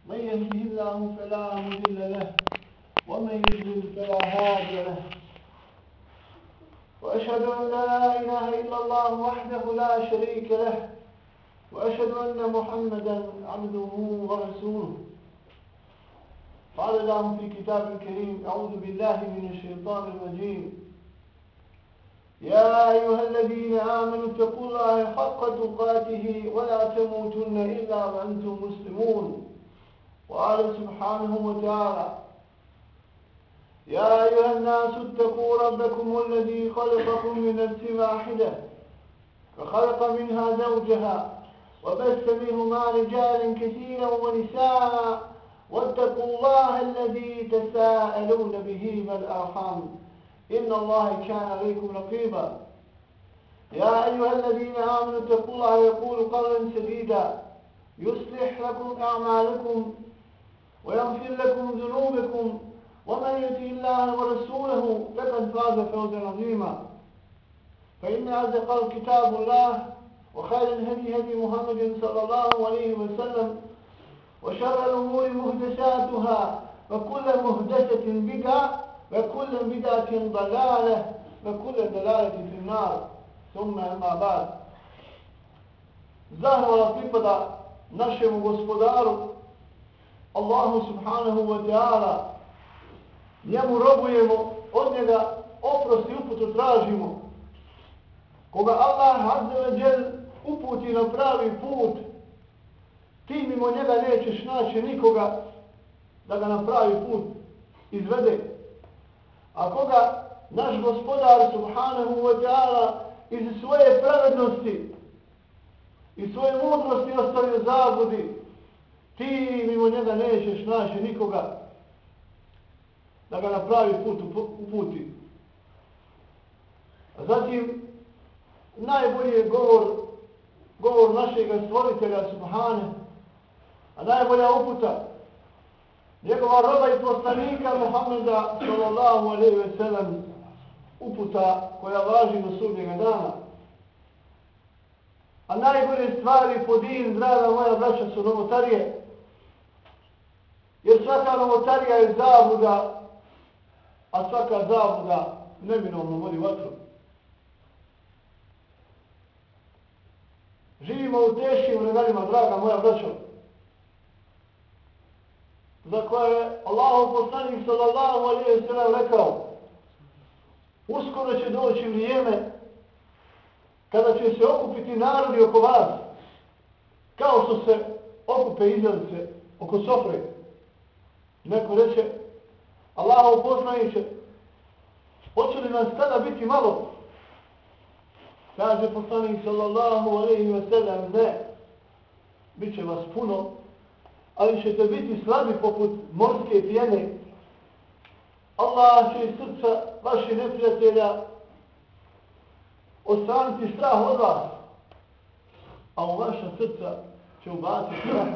من يهده الله فلا مضل له ومن يضلل فلا هادي له وأشهد أن لا إله إلا الله وحده لا شريك له وأشهد أن محمدا عبده ورسوله. قال الله في كتاب الكريم: أعوذ بالله من الشيطان الرجيم. يا أيها الذين آمنوا اتقوا الله حق تقاته ولا تموتن إلا وأنتم مسلمون. وقال سبحانه وتعالى: يا أيها الناس اتقوا ربكم الذي خلقكم من نفس واحدة وخلق منها زوجها وبث منهما رجالا كثيرا ونساء واتقوا الله الذي تساءلون به والأرحام إن الله كان عليكم رقيبا. يا أيها الذين آمنوا اتقوا الله وقولوا قولا سديدا يصلح لكم أعمالكم ويغفر لكم ذنوبكم ومن يطع الله ورسوله فقد فاز فوزا عظيما. فإن أصدق كتاب الله وخير الهدي هدي محمد صلى الله عليه وسلم وشر الأمور محدثاتها وكل محدثة بدعة وكل بدعة ضلالة وكل ضلالة في النار. ثم أما بعد. Zahvala pripada našemu gospodaru Allahu subhanahu wa ta'ala. Njemu robujemo, od njega oprost i uputu tražimo. Koga Allah azza wa jal uputi na pravi put, ti mimo njega nećeš naći nikoga da ga na pravi put izvede. A koga naš gospodar subhanahu wa ta'ala iz svoje pravednosti i svoje mudrosti ostavio zabludi, ti mimo njega nećeš naći nikoga da ga na pravi put uputi. A zatim, najbolji je govor našeg stvoritelja subhane, a najbolja uputa njegova roba i poslanika Muhammeda sallallahu alejhi ve sellem, uputa koja važi do sudnjega dana. A najbolje stvari po din, draga moja braća, su novotarije. Jer svaka novotarija je zabluda, a svaka zabluda neminovno vodi vatru. Živimo u teškim vremenima, draga moja braćo, za koje je Allahov poslanik sallallahu alejhi ve sellem rekao: uskoro će doći vrijeme kada će se okupiti narodi oko vas, kao što se okupe izjelice oko sofre. Neko reče: Allahov poslaniče, hoće li nas tada biti malo? Kaže poslanik sallallahu alejhi ve sellem: ne, bit će vas puno, ali ćete biti slabi poput morske pjene. Allah će iz srca vaših neprijatelja ostraniti strah od vas, a u vaša srca će ubaciti strah.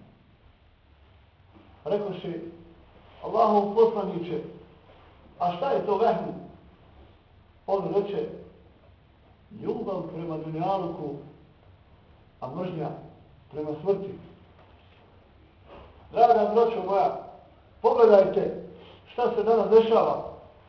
Rekoše: Allahov poslaniče, a šta je to vehmu? On reče: ljubav prema dunjaluku, a mržnja prema smrti. Draga braćo moja, pogledajte šta se danas dešava.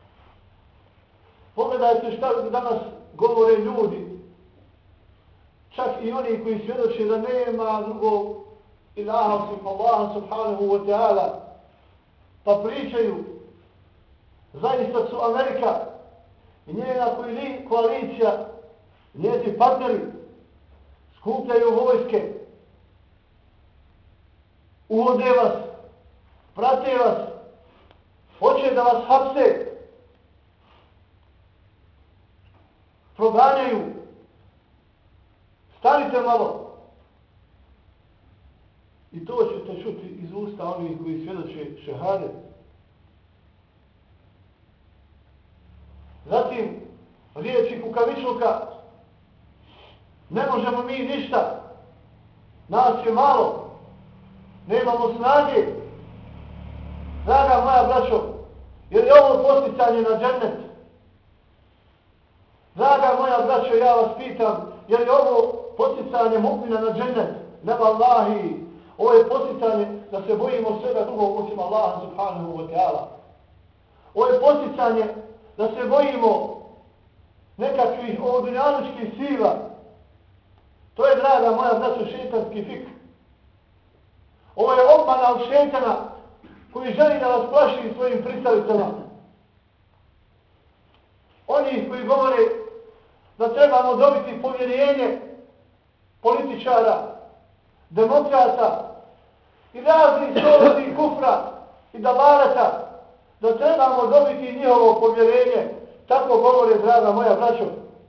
Pogledajte šta danas govore ljudi. Čak i oni koji svjedoče da nema drugog ilaha osim Allaha subhanahu wa ta'ala, pa pričaju: zaista su Amerika i njena koalicija, njezi partneri skupljaju vojske, uvode vas, prate vas, hoće da vas hapse, proganjaju. Stanite malo. I to ćete čuti iz usta onih koji svjedoče šehadet. Zatim, riječi kukavičluka: ne možemo mi ništa, nas je malo, nemamo snage. Draga moja braćo, je li ovo posticanje na džennet? Draga moja braćo, ja vas pitam, je li ovo posticanje mu'mina na džennet? Ne vallahi, Ovo je posticanje da se bojimo svega drugog osim Allaha subhanahu wa ta'ala. Ovo je posticanje da se bojimo nekakvih dunjalučkih sila. To je, draga moja braćo, šejtanski fik. Ovo je obmana od šejtana koji želi da vas plaši svojim pristalicama. Oni koji govore da trebamo dobiti povjerenje političara, demokrata i raznih solosti kufra i davaleta, da trebamo dobiti njihovo povjerenje. Tako govore, draga moja braćo.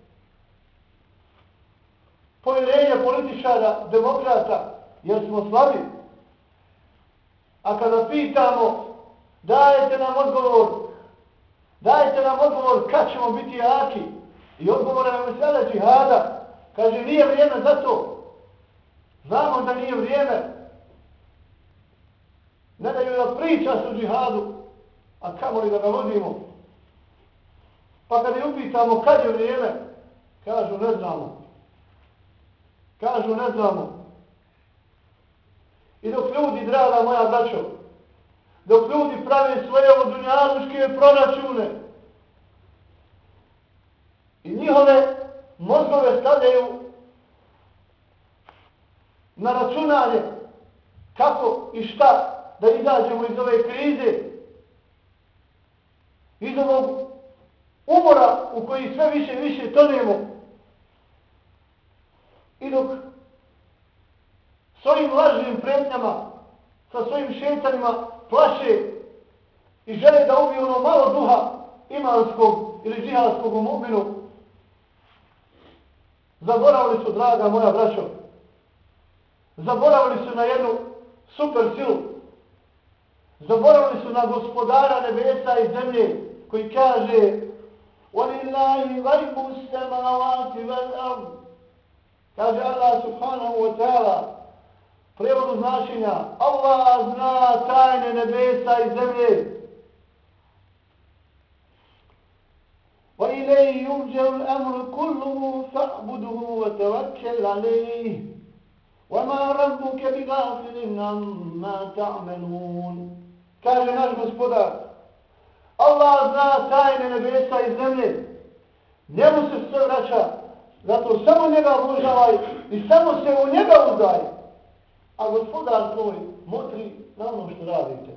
Povjerenje političara, demokrata, jer smo slabi. A kada pitamo, dajte nam odgovor kad ćemo biti jaki. I odgovore nam je sada džihada. Kaže, nije vrijeme za to. Znamo da nije vrijeme. Ne daju da priča su džihadu, a kamoli da ga vodimo. Pa kada je upitamo kad je vrijeme, kažu ne znamo. I dok ljudi, draga moja braćo, dok ljudi prave svoje dunjaluške proračune i njihove mozgove stavljaju na računanje kako i šta da izađemo iz ove krize, iz ovog umora u koji sve više i više tonemo, i dok svojim lažnim prijetnjama sa svojim šejtanima plaše i žele da ubiju ono malo duha imanskog ili džihadskog u mu'minu, zaboravili su, draga moja braćo, zaboravili su na jednu super silu, zaboravili su na gospodara nebesa i zemlje koji kaže وَلِلَّهِ غَيْبُ السَّمَاوَاتِ وَالْأَرْضِ. Kaže Allah subhanahu wa ta'ala, prijevodu značenja, Allah zna tajne nebesa i zemlje. وَإِلَيْهِ يُرْجَعُ الْأَمْرُ كُلُّهُ فَاعْبُدْهُ وَتَوَكَّلْ عَلَيْهِ وَمَا رَبُّكَ بِغَافِلٍ عَمَّا تَعْمَلُونَ. Kaže naš gospodar, Allah zna tajne nebesa i zemlje. Njemu se sve vraća. Zato samo njega obožavaj i samo se u njega uzdaj. A gospodar tvoj motri na ono što radite.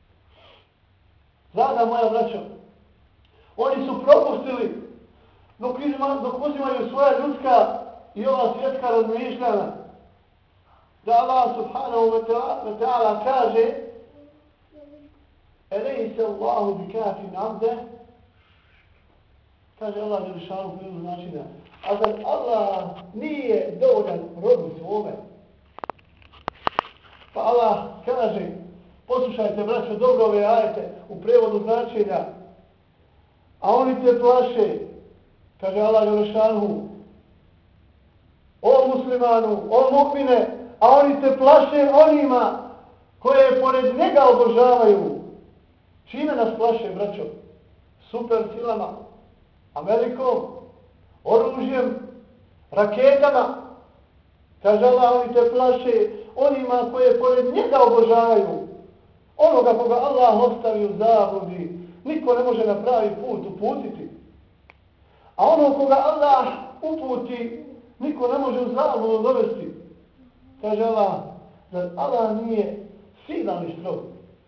Draga moja braćo, oni su propustili dok uzimaju svoja ljudska i ova svjetska razmišljanja, da Allah subhanahu wa ta'ala kaže Elejse Allahu bikafin abde, kaže Allah Đelešanu prijevodu značenja, a zar Allah nije dovoljan robu svome? Pa Allah kaže, poslušajte braćo dobro ove ajete u prijevodu značenja, a oni te plaše, kaže Allah Đelešanu, o muslimanu, o mu'mine, a oni te plaše onima koje pored njega obožavaju. Čime nas plaše, braćo? Super silama, Amerikom, oružjem, raketama. Kaže Allah, oni te plaše onima koje pored njega obožavaju. Onoga koga Allah ostavi u zabludi, niko ne može na pravi put uputiti. A ono koga Allah uputi, niko ne može u zabludu dovesti. Kaže Allah, zar Allah nije silan i strog?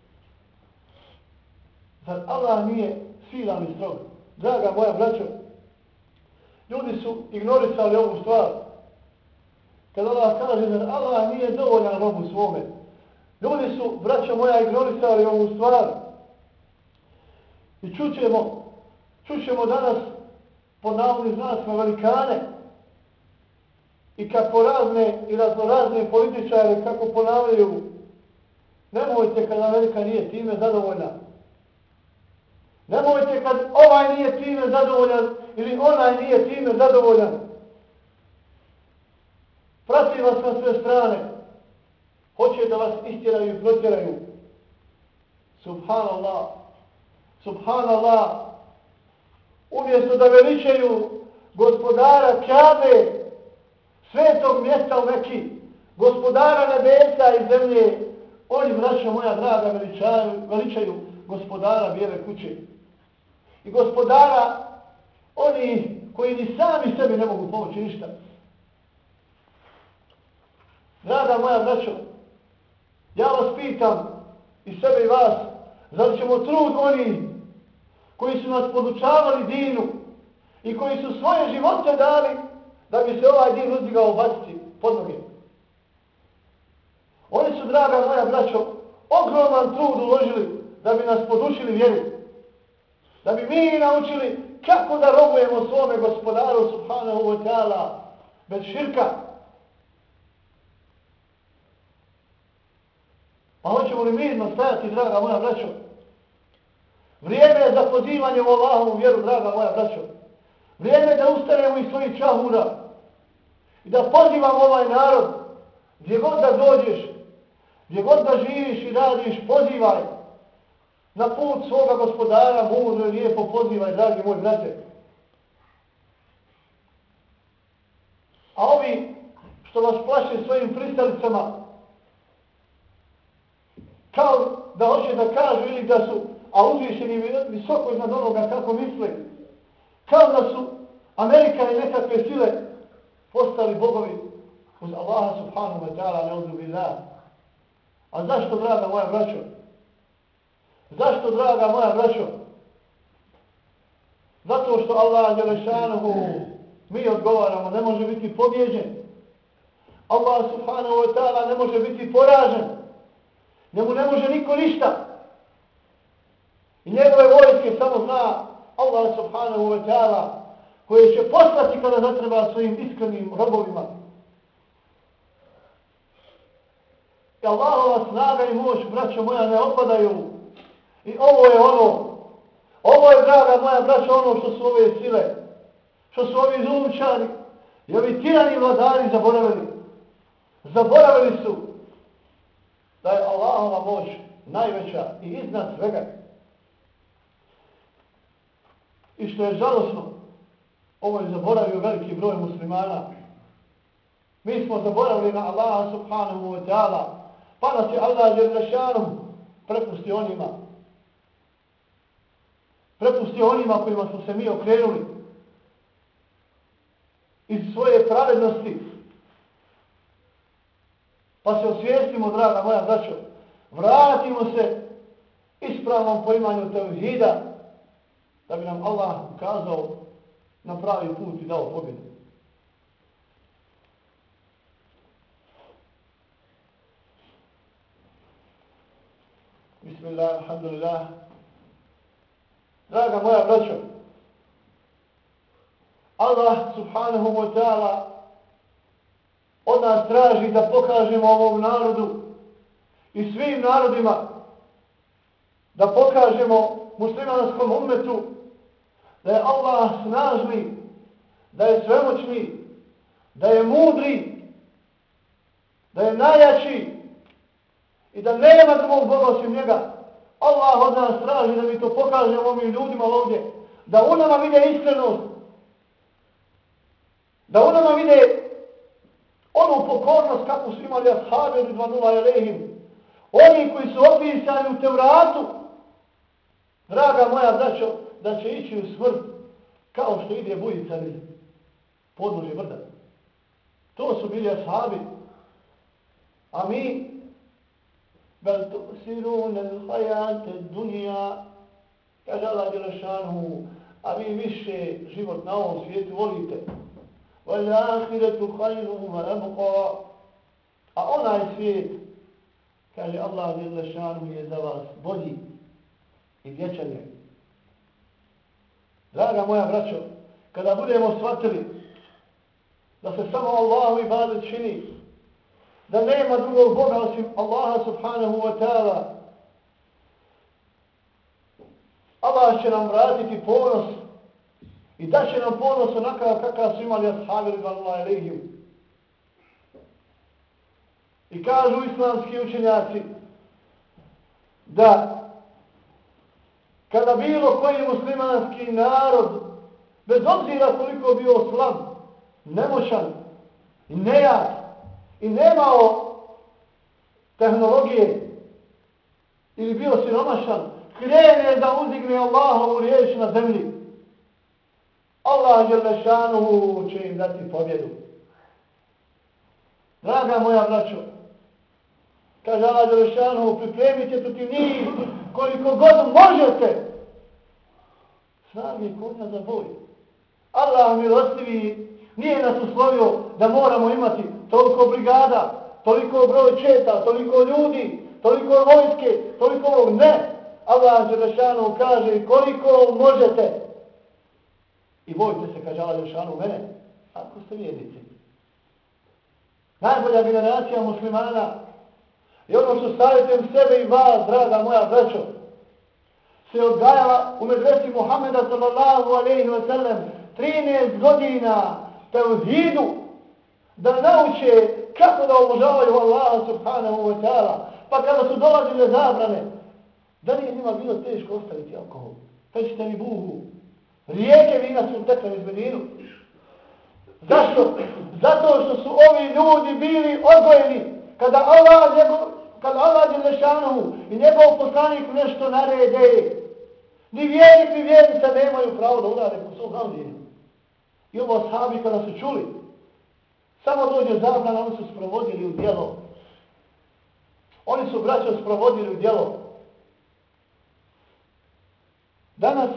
Zar Allah nije silan i strog? Draga moja braćo, ljudi su ignorisali ovu stvar. Kad Allah kaže da Allah nije dovoljan robu svome, ljudi su, braćo moja, ignorisali ovu stvar. I čućemo danas po navodnim znacima velikane i kako razne i raznorazne političare kako ponavljaju, nemojte kad Amerika nije time zadovoljna. Nemojte kad ovaj nije time zadovoljan ili onaj nije time zadovoljan. Prati vas na sve strane. Hoće da vas istjeraju i protjeraju. Subhanallah. Subhanallah. Umjesto da veličaju gospodara Kjabe, svetog mjesta u Meki, gospodara nebesa i zemlje, oni, braćo moja draga, veličaju gospodara bijele kuće. I gospodara oni koji ni sami sebi ne mogu pomoći ništa. Draga moja braćo, ja vas pitam i sebe i vas, zar ćemo trud oni koji su nas podučavali dinu i koji su svoje živote dali da bi se ovaj din uzdigao baciti pod noge. Oni su, draga moja braćo, ogroman trud uložili da bi nas podučili vjeru. Da bi mi naučili kako da robujemo svome gospodaru subhanahu wa ta'ala bez širka. A hoćemo li mirno stajati, draga moja braćo? Vrijeme je za pozivanje u Allahovu vjeru, draga moja braćo. Vrijeme je da ustanemo iz svojih čahura i da pozivamo ovaj narod, gdje god da dođeš, gdje god da živiš i radiš, pozivaj na put svoga gospodara, mudro i lijepo pozivaj, dragi moj brate. A ovi što vas plaše svojim pristalicama, kao da hoće da kažu ili da su, a uzvišeni visoko iznad onoga kako misle, kao da su Amerika i nekakve sile postali bogovi uz Allaha subhanahu wa ta'ala, ne'udhu billah. A zašto, draga moja braćo? Zašto, draga moja braćo? Zato što Allah dželešanuhu, mi odgovaramo, ne može biti pobjeđen. Allah subhanahu wa ta'ala ne može biti poražen. Njemu ne može niko ništa. I njegove vojske samo zna Allah subhanahu wa ta'ala, koje će poslati kada zatreba svojim iskrenim robovima. I Allahova snaga i moć, braćo moja, ne opadaju. I ovo je ono. Ovo je, draga moja braćo, ono što su ove sile, što su ovi zulumčani i ovi tirani vladari zaboravili. Zaboravili su da je Allahova moć najveća i iznad svega. I što je žalosno, ovo je zaboravio veliki broj muslimana. Mi smo zaboravili na Allaha subhanahu wa ta'ala, pa nas je Allah dželešanuhu prepustio onima. Prepustio onima kojima smo se mi okrenuli iz svoje pravednosti. Pa se osvijestimo, draga moja braćo, vratimo se ispravnom poimanju tevhida, da bi nam Allah ukazao na pravi put i dao pobjedu. Bismillah, alhamdulillah. Draga moja braćo, Allah subhanahu wa ta'ala od nas traži da pokažemo ovom narodu i svim narodima, da pokažemo muslimanskom ummetu da je Allah snažni, da je svemoćni, da je mudri, da je najjači i da nema drugog Boga osim njega. Allah od nas traži da mi to pokažemo ovim ljudima ovdje, da u nama vide iskrenost, da u nama vide onu pokornost kako su imali ashabi ridvanullahi alejhim, oni koji su opisani u Tevratu, draga moja braćo, da će ići u smrt kao što ide bujica niz podnožje brda. To su bili ashabi. A mi bel tu'siruna al-hayata ad-dunya, kaže Allah dželešanuhu, a vi više život na ovom svijetu volite. وَالْآخِرَةُ خَيْرٌ وَأَبْقَى. A onaj svijet, kaže Allah dželešanuhu, je za vas bolji i vječan je. Draga moja braćo, kada budemo shvatili da se samo Allahu ibadet čini, da nema drugog Boga osim Allaha subhanahu wa ta'ala, Allah će nam vratiti ponos i da će nam ponos onakav kakav su imali ashabi ridvanullahi alejhim. I kažu islamski učenjaci da kada bilo koji muslimanski narod, bez obzira koliko bio slab, nemoćan i nejak, i nemao tehnologije ili bio siromašan, krene da uzdigne Allahovu riječ na zemlji, Allah dželešanuhu će im dati pobjedu. Draga moja braćo, kaže Allah dželešanuhu, pripremite protiv njih koliko god možete snage konja za boj. Allah milostivi nije nas uslovio da moramo imati toliko brigada, toliko broj četa, toliko ljudi, toliko vojske, toliko ovog. Ne! Allah dželešanuhu kaže koliko možete. I bojte se, kaže Allah dželešanuhu, mene, ako ste vjernici. Najbolja generacija muslimana i ono što savjetujem sebe i vas, draga moja braćo, se odgajala u medresi Muhammeda sallallahu alejhi ve sellem 13 godina tevhidu, da nauče kako da obožavaju Allaha subhanahu wa ta'ala. Pa kada su dolazile zabrane, da nije njima bilo teško ostaviti alkohol. Pečite mi buhu. Rijeke vina su tekle iz Medinu. Zašto? Zato što su ovi ljudi bili odgojeni. Kada Allah dželešanuhu i njegov poslanik nešto narede, ni vjernik ni vjernica nemaju pravo da udare po svom naredjenju. I ovo ashabi kada su čuli, samo dođe zabrana, oni su sprovodili u djelo. Oni su, braćo, sprovodili u djelo. Danas,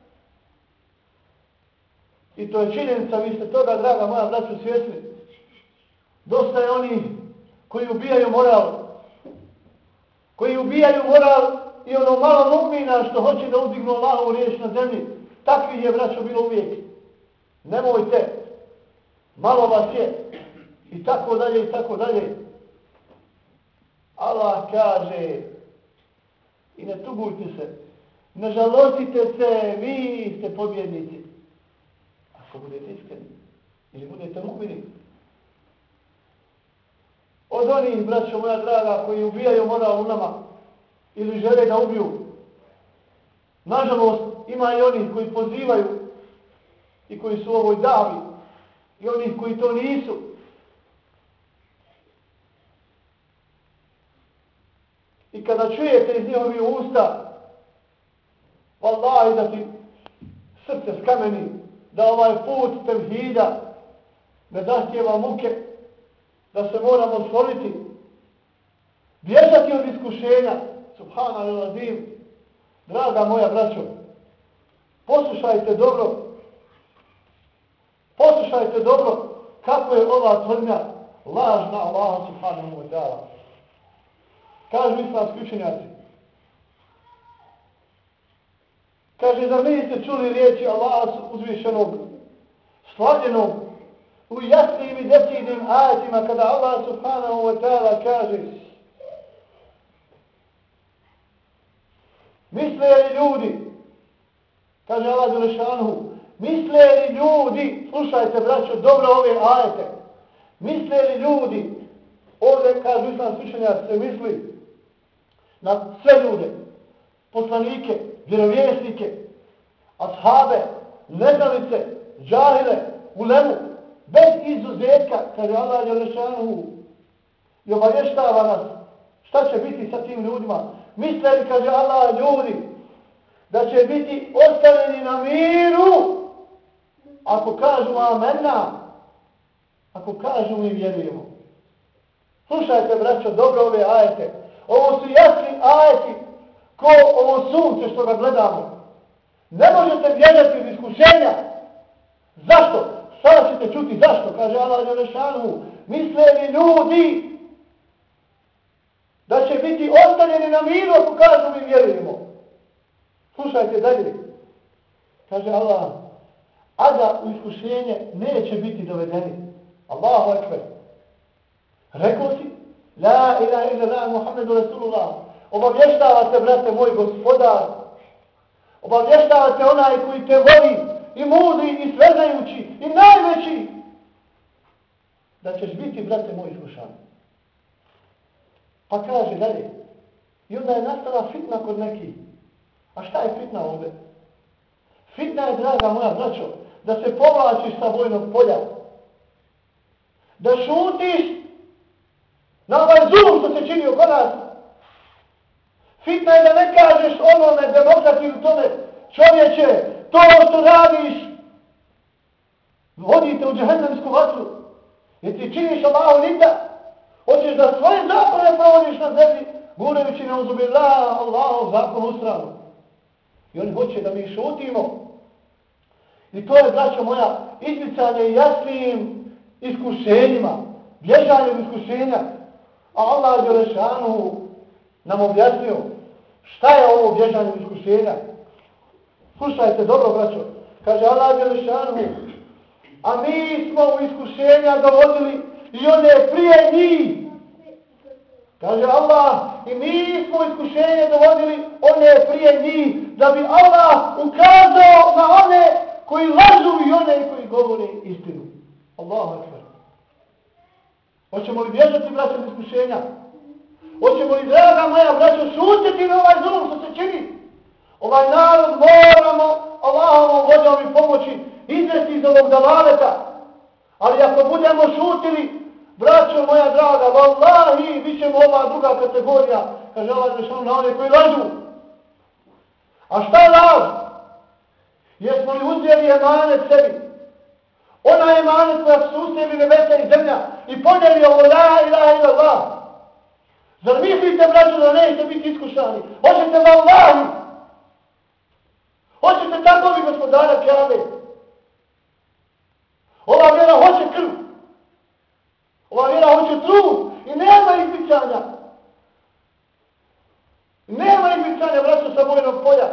i to je činjenica, vi ste toga, draga moja braćo, svjesni, dosta je oni koji ubijaju moral i ono malo mu'mina što hoće da uzdignu Allahovu riječ na zemlji. Takvih je, braćo, bilo uvijek. Nemojte, malo vas je, i tako dalje, i tako dalje. Allah kaže, i ne tugujte se, ne žalostite se, vi ste pobjednici. Ako budete iskreni, ili budete mu'mini. Od onih, braćo moja draga, koji ubijaju moral u nama, ili žele da ubiju. Nažalost, ima i onih koji pozivaju i koji su u ovoj davi, i onih koji to nisu. I kada čujete iz njihovih usta, vallahi da ti srce skameni, da ovaj put tevhida ne zahtijeva muke, da se moramo stvoriti, bježati od iskušenja, subhanallah, draga moja braćo, poslušajte dobro kako je ova tvrdnja lažna Allaha subhanahu wa ta'ala. Kažu islamski učenjaci. Kaže, zar niste čuli riječi Allaha uzvišenog, slavljenog, u jasnim i decidnim ajetima, kada Allah subhanahu wa ta'ala kaže, misle li ljudi, kaže Allah dželešanuhu, misle li ljudi, slušajte braćo dobro ove ajete, misle li ljudi, ovdje kažu islamski učenjaci, se misli na sve ljude, poslanike, vjerovjesnike, ashabe, neznalice, džahile, ulemu, bez izuzetka, kaže Allah dželešanuhu, i obavještava nas šta će biti sa tim ljudima. Misle li, kaže Allah, ljudi, da će biti ostavljeni na miru ako kažu amenna, ako kažu mi vjerujemo. Slušajte, braćo, dobro ove ajete. Ovo su jasni ajeti ko ovo sunce što ga gledamo. Ne možete bježati od iskušenja. Zašto? Sada ćete čuti zašto, kaže Allah dželešanuhu. Misle li ljudi da će biti ostavljeni na miru ako kažu mi vjerujemo. Slušajte dalje. Kaže Allah, a da u iskušenje neće biti dovedeni. Allahu ekber. Rekao si, la ilaha illallah Muhammedu Rasulullah. Obavještavate, brate moj, gospodar. Obavještavate onaj koji te voli i mudri i sveznajući i najveći. Da ćeš biti, brate moj, iskušan. Pa kaže dalje. I onda je nastala fitna kod nekih. A šta je fitna ovdje? Fitna je, draga moja braćo, da se povlačiš sa vojnog polja. Da šutiš Na ovaj zulum što se čini oko nas. Fitna je da ne kažeš onome demokrati u tome, čovječe, to što radiš, vodite u džehennemsku vatru, jer ti činiš Allahu nida. Hoćeš da svoje zakone provodiš na zemlji, gurevići na uzubillah, Allahov zakon u stranu. I oni hoće da mi šutimo. I to je, braćo moja, izmicanje jasnim iskušenjima, bježanjem iskušenja. A Allah Đelešanu nam objasnio šta je ovo bježanje iskušenja. Slušajte dobro, braćo. Kaže Allah Đelešanu, a mi smo u iskušenja dovodili i one prije njih. Kaže Allah, i mi smo iskušenje dovodili one prije njih, da bi Allah ukazao na one koji lažu i one koji govore istinu. Allahu ekber. Hoćemo li bježati, braćo, od iskušenja? Hoćemo li, draga moja braćo, šutiti na ovaj zulum što se čini? Ovaj narod moramo Allahovom vođom i pomoći izvesti iz ovog dalaleta. Ali ako budemo šutili, braćo moja draga, vallahi, bit ćemo ova druga kategorija, kaže Allah Đelešanu, na one koji lažu. A šta je laž? Jesmo li uzeli emanet sebi? Ona emanet koja su uzeli nebesa i zemlja i ponijeli ovo la ilaha illallah. Zar mislite, braćo, da nećete biti iskušani? Hoćete vallahi? Hoćete tako li gospodara Kjabe? Ova vjera hoće krv. Ova vjera hoće trud i nema izbicanja. Nema izbicanja, braćo, sa bojnog polja.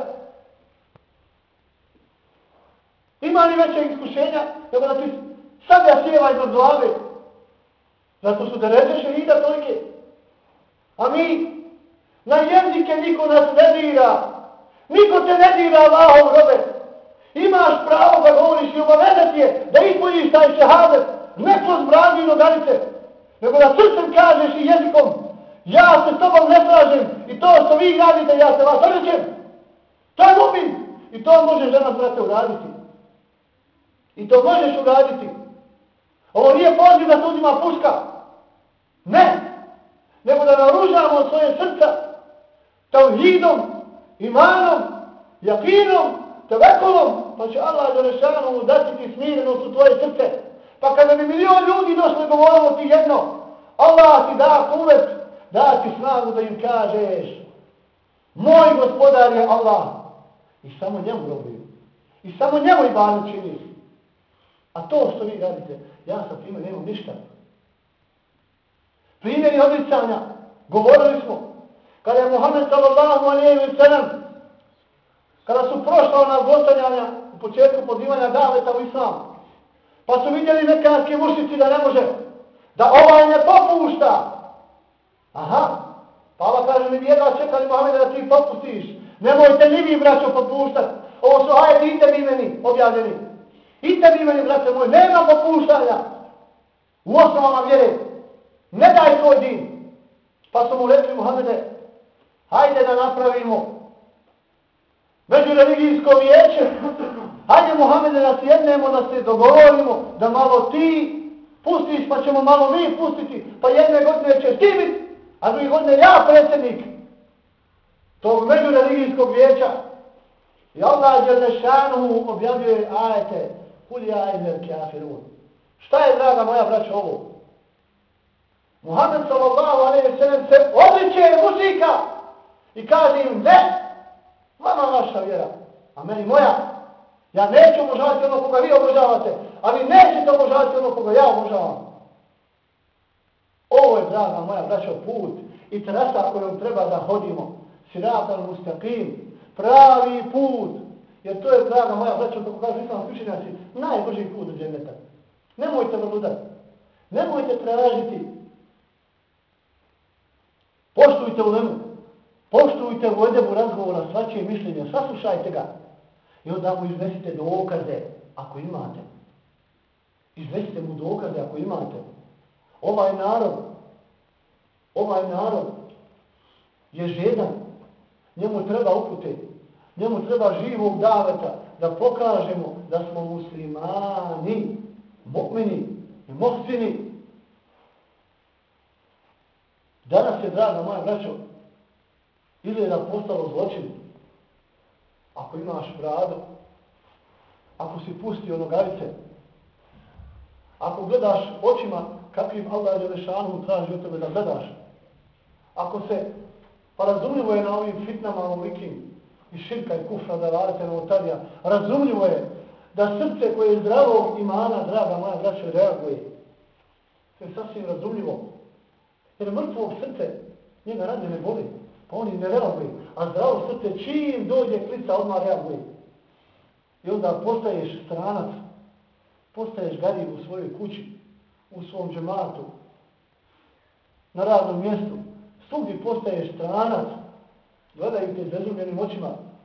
Ima li veće iskušenja nego da ti sablja sjeva iznad glave? Zato su dereće šehida tolike. A mi na jezike niko nas ne dira. Niko te ne dira, Allahov robe. Imaš pravo da govoriš i obavezat je da ispojiš taj šehadet. Ne kroz bradu i noganice. Nego da srcem kažeš i jezikom. Ja se s tobom ne slažem. I to što vi radite, ja se vas odrećem. To je mu'min. I to možeš danas, brate, uraditi. I to možeš uraditi. Ovo nije poziv da se uzima puška. Ne. Nego da naružamo svoje srca tavhidom, imanom, jakinom, tevekulom, pa će Allah Đelešanu dati ti smirenost u tvoje srce. Pa kada bi milion ljudi došli govorilo ti jedno, Allah ti da kuvet, da ti snagu da im kažeš moj gospodar je Allah. I samo njemu robuju. I samo njemu ibadet činiš. A to što vi radite, ja sa time nemam ništa. Primjeri odricanja, govorili smo, kada je Muhammed sallallahu alejhi ve sellem, kada su prošla ona zlostavljanja u početku pozivanja daveta u islam, pa su vidjeli mekanski mušnici da ne može, da ovaj ne popušta. Aha, pa Allah kaže, mi jedva čekali Muhammeda da ti popustiš. Nemojte ni vi, braćo, popuštati. Ovo su ajeti i tebi meni objavljeni. I tebi meni, braćo moj, nema popuštanja u osnovama vjere. Ne daj tvoj din. Pa su mu rekli, Muhammede, hajde da napravimo međureligijsko vijeće. Hajde, Muhammede, da sjednemo, da se dogovorimo, da malo ti pustiš, pa ćemo malo mi pustiti. Pa jedne godine ćeš ti biti, a drugi godine ja predsjednik tog međureligijskog vijeća. I Allah Đelešanu objavljuje ajete. Kul ja ayyuhal kafirun. Šta je, draga moja braćo, ovo? Muhammed sallallahu alejhi ve sellem se odriče mušrika i kaže im ne, vama vaša vjera, a meni moja. Ja neću obožavati ono koga vi obožavate, a vi nećete obožavati ono koga ja obožavam. Ovo je, draga moja braćo, put i trasa kojom treba da hodimo. Siratan mustaqim, pravi put. Jer to je, draga moja braćo, kako kažu islamski učenjaci, najbrži put do dženneta. Nemojte vrludati. Nemojte tražiti. Poštujte ulemu. Poštujte u edebu razgovora, svačije mišljenje. Saslušajte ga. I onda mu iznesite dokaze, ako imate. Iznesite mu dokaze, ako imate. Ovaj narod je žedan. Njemu treba upute. Njemu treba živog daveta da pokažemo da smo muslimani, mu'mini i muhsini. Danas je, draga moja braćo, izgleda postalo zločin. Ako imaš bradu, ako si pustio nogavice, ako gledaš očima kakvim Allah Đelešanu traži od tebe da gledaš, ako se, pa razumljivo je na ovim fitnama ovolikim i širka i kufra da radite novotarija, razumljivo je da srce koje je zdravog imana, draga moja braćo, reaguje. To je sasvim razumljivo. Jer mrtvog srce njega radnje ne boli, pa oni ne reaguje. A zdravo srce čim dođe klica odmah reaguje. I onda postaješ stranac, postaješ garib u svojoj kući, u svom džematu, na radnom mjestu. Svugdje postaješ stranac, gledaju te bezumljenim očima.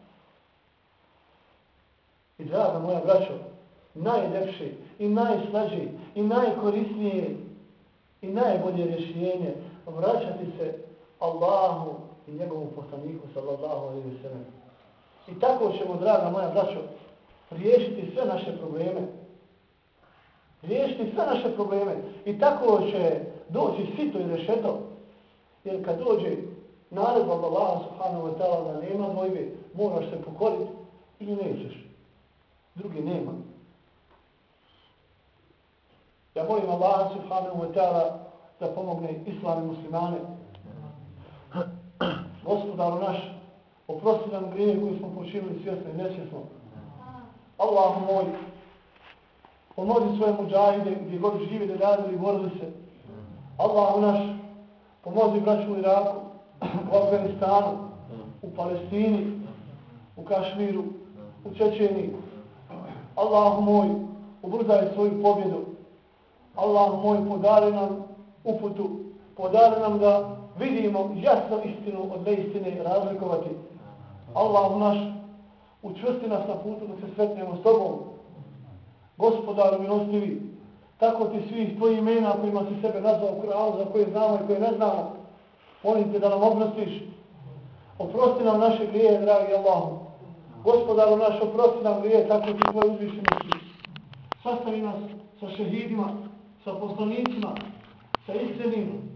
I draga moja braćo, najljepše i najslađe i najkorisnije i najbolje rješenje vraćati se Allahu i njegovom poslaniku sallallahu alejhi ve sellem. I tako ćemo, draga moja braćo, riješiti sve naše probleme. Riješiti sve naše probleme. I tako će doći sito i rešeto. Jer kad dođe naredba od Allaha subhanahu wa ta'ala da nema dvojbe, moraš se pokoriti ili nećeš. Drugi nema. Ja molim Allaha subhanahu wa ta'ala da pomogne islam i muslimane. Gospodaru naš, oprosti nam grije koji smo počinili svjesno i nesvjesno. Allahu moj, pomozi svoje muđahide gdje god živi da radili i borili se. Allahu naš, pomozi braću u Iraku, u Afganistanu, u Palestini, u Kašmiru, u Čečeniji. Allahu moj, ubrzaj svoju pobjedu. Allahu moj, podari nam uputu, podari nam da vidimo jasno istinu od neistine razlikovati. Allahu naš, učvrsti nas na putu da se sretnemo s tobom. Gospodaru milostivi, tako ti svih tvojih imena kojima si sebe nazvao u Kur'anu, za koje znamo i koje ne znamo, molim te da nam oprostiš. Oprosti nam naše grije, dragi Allahu. Gospodaru naš, oprosti nam grije, tako ti tvoje uzvišenosti. Sastavi nas sa šehidima, sa poslanicima, sa iskrenim